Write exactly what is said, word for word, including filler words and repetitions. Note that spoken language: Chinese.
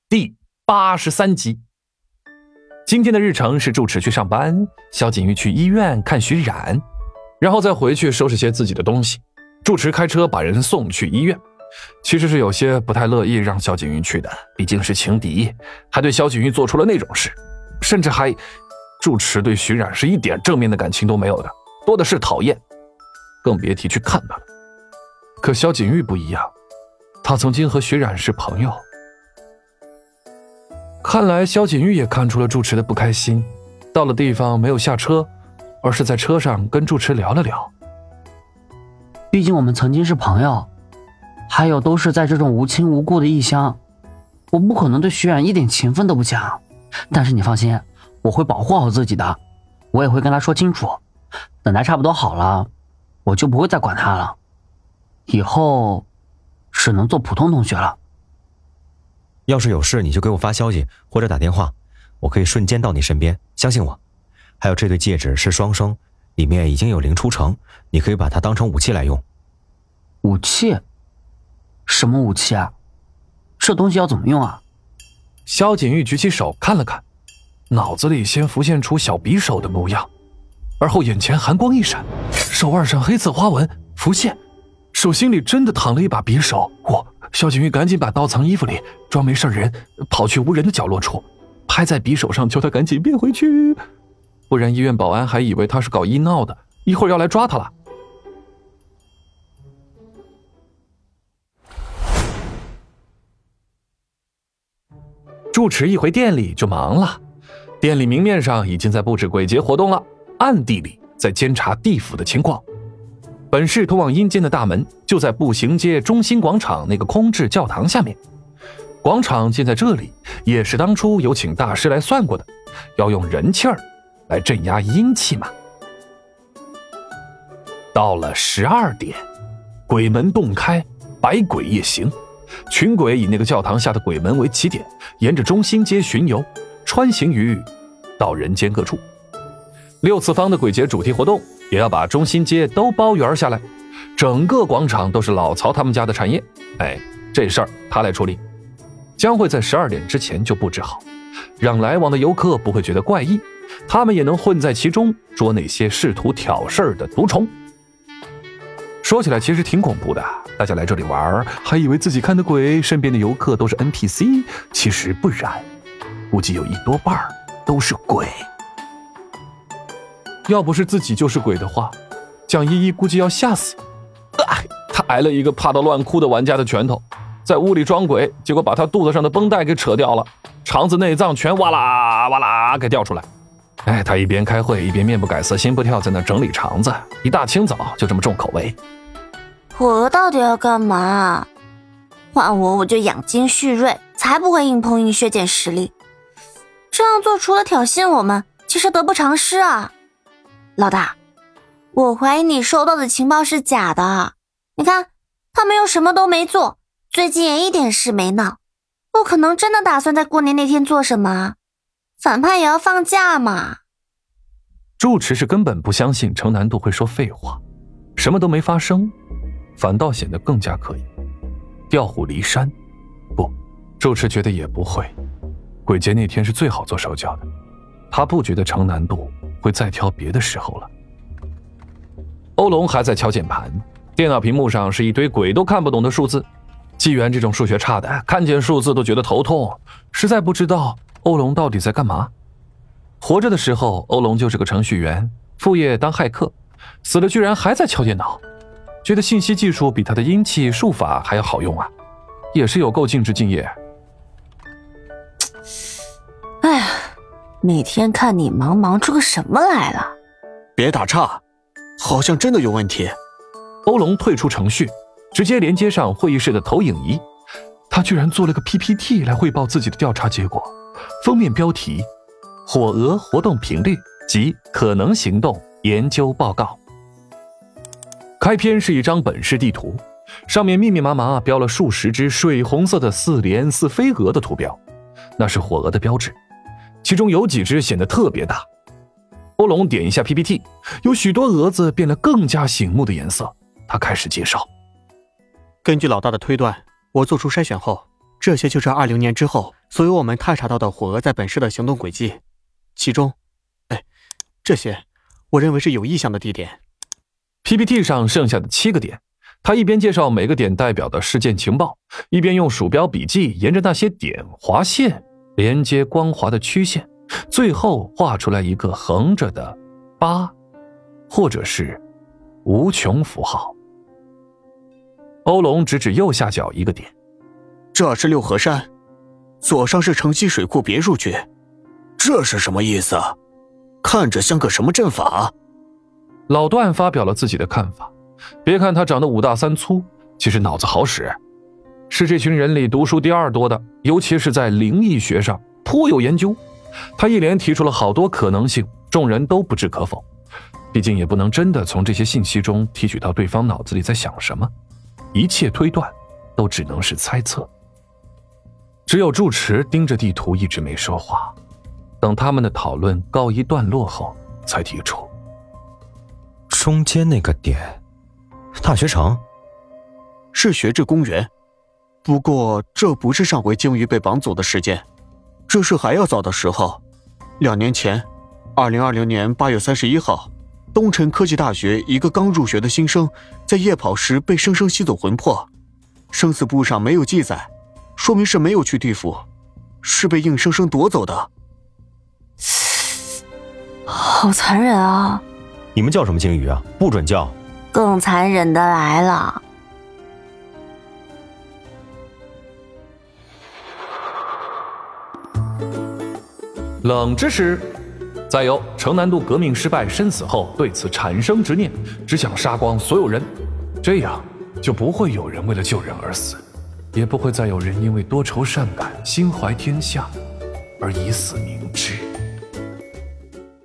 第八十三集。今天的日程是住持去上班，萧景玉去医院看徐冉，然后再回去收拾些自己的东西。住持开车把人送去医院，其实是有些不太乐意让萧景玉去的，毕竟是情敌，还对萧景玉做出了那种事，甚至还住持对徐冉是一点正面的感情都没有的，多的是讨厌，更别提去看他了。可萧景玉不一样，他曾经和徐冉是朋友。看来萧景玉也看出了住持的不开心，到了地方没有下车，而是在车上跟住持聊了聊。 毕竟我们曾经是朋友，还有都是在这种无亲无故的异乡，我不可能对徐冉一点情分都不讲。但是你放心，我会保护好自己的，我也会跟他说清楚，等他差不多好了，我就不会再管他了，以后只能做普通同学了。 要是有事你就给我发消息或者打电话，我可以瞬间到你身边，相信我。还有这对戒指是双生，里面已经有灵出城，你可以把它当成武器来用。 武器？什么武器啊？这东西要怎么用啊？ 萧景玉举起手看了看，脑子里先浮现出小匕首的模样，而后眼前寒光一闪，手腕上黑色花纹浮现，手心里真的躺了一把匕首。哇！萧景玉赶紧把刀藏衣服里，装没事人，跑去无人的角落处，拍在匕首上，求他赶紧变回去，不然医院保安还以为他是搞医闹的，一会儿要来抓他了。住持一回店里就忙了，店里明面上已经在布置鬼节活动了，暗地里在监察地府的情况。本市通往阴间的大门就在步行街中心广场那个空置教堂下面，广场建在这里也是当初有请大师来算过的，要用人气儿来镇压阴气嘛。到了十二点，鬼门洞开，百鬼夜行，群鬼以那个教堂下的鬼门为起点，沿着中心街巡游，穿行于到人间各处。六次方的鬼节主题活动也要把中心街都包圆下来，整个广场都是老曹他们家的产业。哎，这事儿他来处理，将会在十二点之前就布置好，让来往的游客不会觉得怪异，他们也能混在其中，捉那些试图挑事儿的毒虫。说起来其实挺恐怖的，大家来这里玩，还以为自己看的鬼，身边的游客都是 N P C， 其实不然，估计有一多半都是鬼。要不是自己就是鬼的话，蒋依依估计要吓死。哎，他挨了一个怕到乱哭的玩家的拳头，在屋里装鬼，结果把他肚子上的绷带给扯掉了，肠子内脏全哇啦哇啦给掉出来。哎，他一边开会一边面不改色心不跳，在那整理肠子，一大清早就这么重口味。 我到底要干嘛？换我我就养精蓄锐，才不会硬碰硬削减实力。这样做除了挑衅我们，其实得不偿失啊。老大，我怀疑你收到的情报是假的。你看，他们又什么都没做，最近也一点事没闹，不可能真的打算在过年那天做什么。反派也要放假嘛。 住持是根本不相信程南渡会说废话，什么都没发生，反倒显得更加可疑。调虎离山？不，住持觉得也不会。鬼节那天是最好做手脚的，他不觉得程南渡会再挑别的时候了。欧龙还在敲键盘，电脑屏幕上是一堆鬼都看不懂的数字。纪元这种数学差的，看见数字都觉得头痛，实在不知道欧龙到底在干嘛。活着的时候，欧龙就是个程序员，副业当骇客，死了居然还在敲电脑，觉得信息技术比他的阴气术法还要好用啊，也是有够尽职敬业。 哎呀，每天看你忙忙出个什么来了？ 别打岔，好像真的有问题。 欧龙退出程序，直接连接上会议室的投影仪，他居然做了个 P P T 来汇报自己的调查结果。封面标题：火蛾活动频率及可能行动研究报告。开篇是一张本市地图，上面密密麻麻标了数十只水红色的似莲似飞蛾的图标，那是火蛾的标志，其中有几只显得特别大。欧龙点一下 P P T， 有许多蛾子变了更加醒目的颜色。他开始介绍， 根据老大的推断，我做出筛选后， 这些就是二零年之后所有我们探查到的火鹅在本市的行动轨迹，其中，哎，这些我认为是有意向的地点。 P P T 上剩下的七个点，他一边介绍每个点代表的事件情报，一边用鼠标笔记沿着那些点划线，连接光滑的曲线，最后画出来一个横着的八，或者是无穷符号。欧龙指指右下角一个点， 这是六合山，左上是城西水库别墅区，这是什么意思？看着像个什么阵法？ 老段发表了自己的看法，别看他长得五大三粗，其实脑子好使，是这群人里读书第二多的，尤其是在灵异学上颇有研究。他一连提出了好多可能性，众人都不置可否，毕竟也不能真的从这些信息中提取到对方脑子里在想什么，一切推断都只能是猜测。只有住持盯着地图一直没说话，等他们的讨论告一段落后才提出， 中间那个点，大学城是学制公园，不过这不是上回鲸鱼被绑走的时间，这是还要早的时候。两年前二零二零年八月三十一号，东城科技大学一个刚入学的新生在夜跑时被生生吸走魂魄，生死簿上没有记载，说明是没有去地府，是被硬生生夺走的。 好残忍啊！ 你们叫什么鲸鱼啊？不准叫！ 更残忍的来了。 冷知识，再有城南渡革命失败身死后对此产生执念，只想杀光所有人，这样就不会有人为了救人而死，也不会再有人因为多愁善感心怀天下而以死明志。